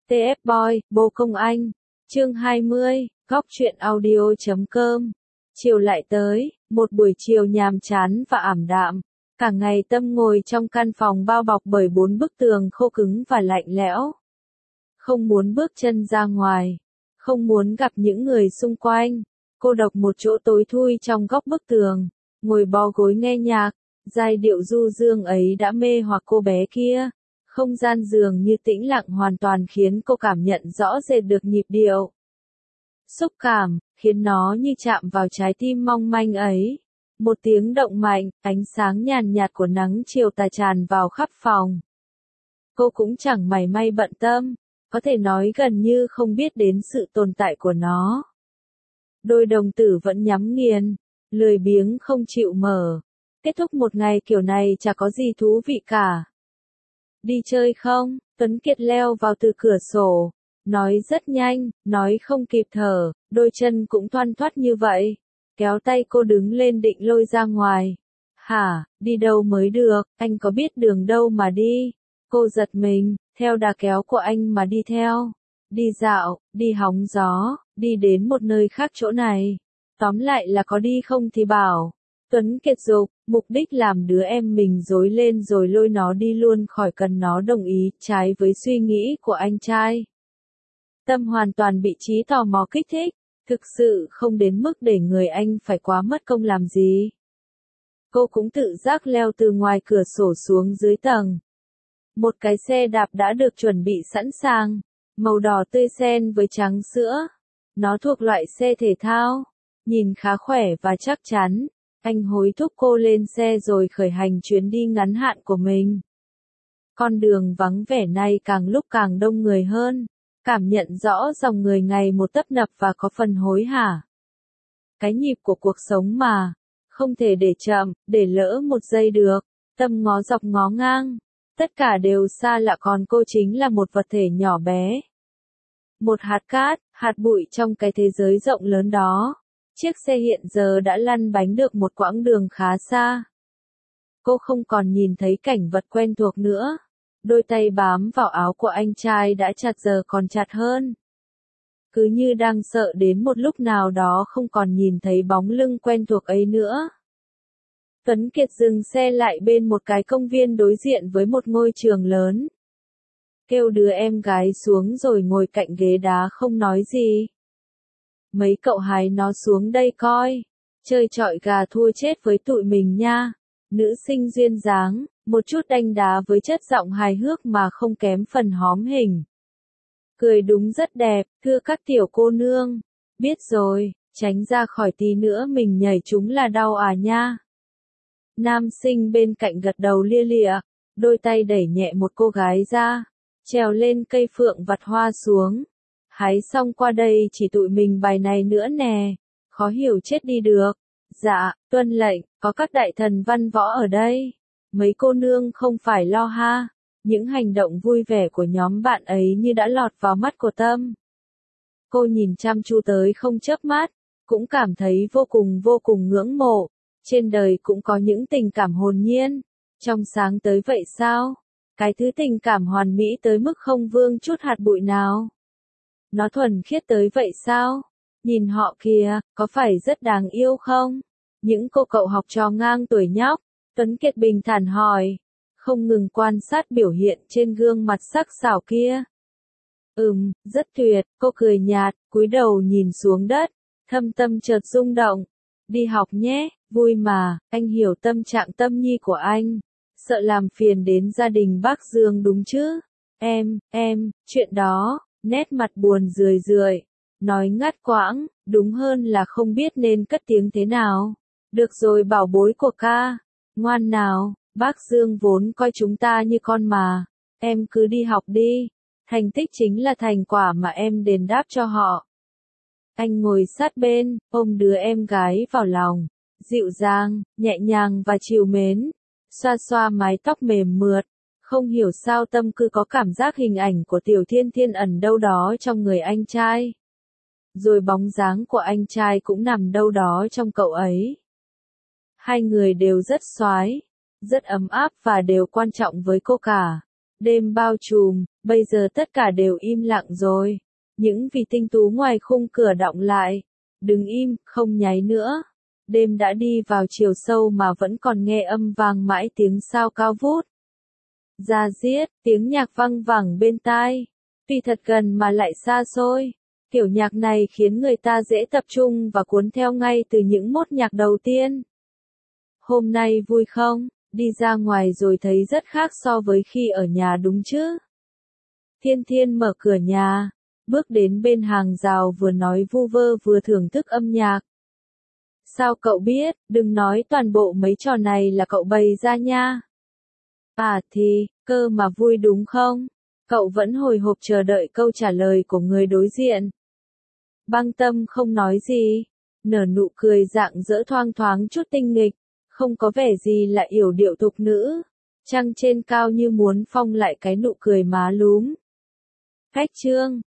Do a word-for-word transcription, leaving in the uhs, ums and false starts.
tê ép Boy, Bồ Công Anh. Chương hai mươi, góc truyện audio chấm com. Chiều lại tới, một buổi chiều nhàm chán và ảm đạm. Cả ngày Tâm ngồi trong căn phòng bao bọc bởi bốn bức tường khô cứng và lạnh lẽo. Không muốn bước chân ra ngoài, không muốn gặp những người xung quanh. Cô độc một chỗ tối thui trong góc bức tường, ngồi bó gối nghe nhạc. Giai điệu du dương ấy đã mê hoặc cô bé kia. Không gian dường như tĩnh lặng hoàn toàn khiến cô cảm nhận rõ rệt được nhịp điệu. Xúc cảm, khiến nó như chạm vào trái tim mong manh ấy. Một tiếng động mạnh, ánh sáng nhàn nhạt của nắng chiều tà tràn vào khắp phòng. Cô cũng chẳng mảy may bận tâm, có thể nói gần như không biết đến sự tồn tại của nó. Đôi đồng tử vẫn nhắm nghiền, lười biếng không chịu mở. Kết thúc một ngày kiểu này chả có gì thú vị cả. Đi chơi không? Tuấn Kiệt leo vào từ cửa sổ. Nói rất nhanh, nói không kịp thở, đôi chân cũng thoăn thoắt như vậy. Kéo tay cô đứng lên định lôi ra ngoài. Hả, đi đâu mới được, anh có biết đường đâu mà đi. Cô giật mình, theo đà kéo của anh mà đi theo. Đi dạo, đi hóng gió, đi đến một nơi khác chỗ này. Tóm lại là có đi không thì bảo. Tuấn Kiệt dục, mục đích làm đứa em mình rối lên rồi lôi nó đi luôn khỏi cần nó đồng ý, trái với suy nghĩ của anh trai. Tâm hoàn toàn bị trí tò mò kích thích, thực sự không đến mức để người anh phải quá mất công làm gì. Cô cũng tự giác leo từ ngoài cửa sổ xuống dưới tầng. Một cái xe đạp đã được chuẩn bị sẵn sàng, màu đỏ tươi xen với trắng sữa. Nó thuộc loại xe thể thao, nhìn khá khỏe và chắc chắn. Anh hối thúc cô lên xe rồi khởi hành chuyến đi ngắn hạn của mình. Con đường vắng vẻ này càng lúc càng đông người hơn, cảm nhận rõ dòng người ngày một tấp nập và có phần hối hả. Cái nhịp của cuộc sống mà, không thể để chậm, để lỡ một giây được. Tâm ngó dọc ngó ngang, tất cả đều xa lạ còn cô chính là một vật thể nhỏ bé. Một hạt cát, hạt bụi trong cái thế giới rộng lớn đó. Chiếc xe hiện giờ đã lăn bánh được một quãng đường khá xa. Cô không còn nhìn thấy cảnh vật quen thuộc nữa. Đôi tay bám vào áo của anh trai đã chặt giờ còn chặt hơn. Cứ như đang sợ đến một lúc nào đó không còn nhìn thấy bóng lưng quen thuộc ấy nữa. Tuấn Kiệt dừng xe lại bên một cái công viên đối diện với một ngôi trường lớn. Kêu đứa em gái xuống rồi ngồi cạnh ghế đá không nói gì. Mấy cậu hái nó xuống đây coi. Chơi chọi gà thua chết với tụi mình nha. Nữ sinh duyên dáng, một chút đanh đá với chất giọng hài hước mà không kém phần hóm hình. Cười đúng rất đẹp, thưa các tiểu cô nương. Biết rồi, tránh ra khỏi tí nữa mình nhảy chúng là đau à nha. Nam sinh bên cạnh gật đầu lia lịa, đôi tay đẩy nhẹ một cô gái ra, trèo lên cây phượng vặt hoa xuống. Hái xong qua đây chỉ tụi mình bài này nữa nè, khó hiểu chết đi được. Dạ, tuân lệnh, có các đại thần văn võ ở đây. Mấy cô nương không phải lo ha. Những hành động vui vẻ của nhóm bạn ấy như đã lọt vào mắt của Tâm. Cô nhìn chăm chú tới không chớp mắt, cũng cảm thấy vô cùng vô cùng ngưỡng mộ. Trên đời cũng có những tình cảm hồn nhiên, trong sáng tới vậy sao? Cái thứ tình cảm hoàn mỹ tới mức không vương chút hạt bụi nào. Nó thuần khiết tới vậy sao? Nhìn họ kìa, có phải rất đáng yêu không? Những cô cậu học trò ngang tuổi nhóc, Tuấn Kiệt bình thản hỏi, không ngừng quan sát biểu hiện trên gương mặt sắc sảo kia. Ừm, rất tuyệt, cô cười nhạt, cúi đầu nhìn xuống đất, thâm tâm chợt rung động. Đi học nhé, vui mà, anh hiểu tâm trạng Tâm Nhi của anh. Sợ làm phiền đến gia đình bác Dương đúng chứ? Em, em, chuyện đó, nét mặt buồn rười rượi, nói ngắt quãng, đúng hơn là không biết nên cất tiếng thế nào. Được rồi bảo bối của ca, ngoan nào, bác Dương vốn coi chúng ta như con mà, em cứ đi học đi, thành tích chính là thành quả mà em đền đáp cho họ. Anh ngồi sát bên, ôm đứa em gái vào lòng, dịu dàng, nhẹ nhàng và trìu mến, xoa xoa mái tóc mềm mượt. Không hiểu sao Tâm cứ có cảm giác hình ảnh của Tiểu Thiên Thiên ẩn đâu đó trong người anh trai. Rồi bóng dáng của anh trai cũng nằm đâu đó trong cậu ấy. Hai người đều rất xoái, rất ấm áp và đều quan trọng với cô cả. Đêm bao trùm, bây giờ tất cả đều im lặng rồi. Những vì tinh tú ngoài khung cửa đọng lại. Đứng im, không nháy nữa. Đêm đã đi vào chiều sâu mà vẫn còn nghe âm vang mãi tiếng sao cao vút. Da diết, tiếng nhạc văng vẳng bên tai. Tuy thật gần mà lại xa xôi. Kiểu nhạc này khiến người ta dễ tập trung và cuốn theo ngay từ những mốt nhạc đầu tiên. Hôm nay vui không? Đi ra ngoài rồi thấy rất khác so với khi ở nhà đúng chứ? Thiên Thiên mở cửa nhà, bước đến bên hàng rào vừa nói vu vơ vừa thưởng thức âm nhạc. Sao cậu biết, đừng nói toàn bộ mấy trò này là cậu bày ra nha. À thì, cơ mà vui đúng không? Cậu vẫn hồi hộp chờ đợi câu trả lời của người đối diện. Băng Tâm không nói gì, nở nụ cười rạng rỡ thoang thoáng chút tinh nghịch, không có vẻ gì là yểu điệu tục nữ. Trăng trên cao như muốn phong lại cái nụ cười má lúm. Khách trương,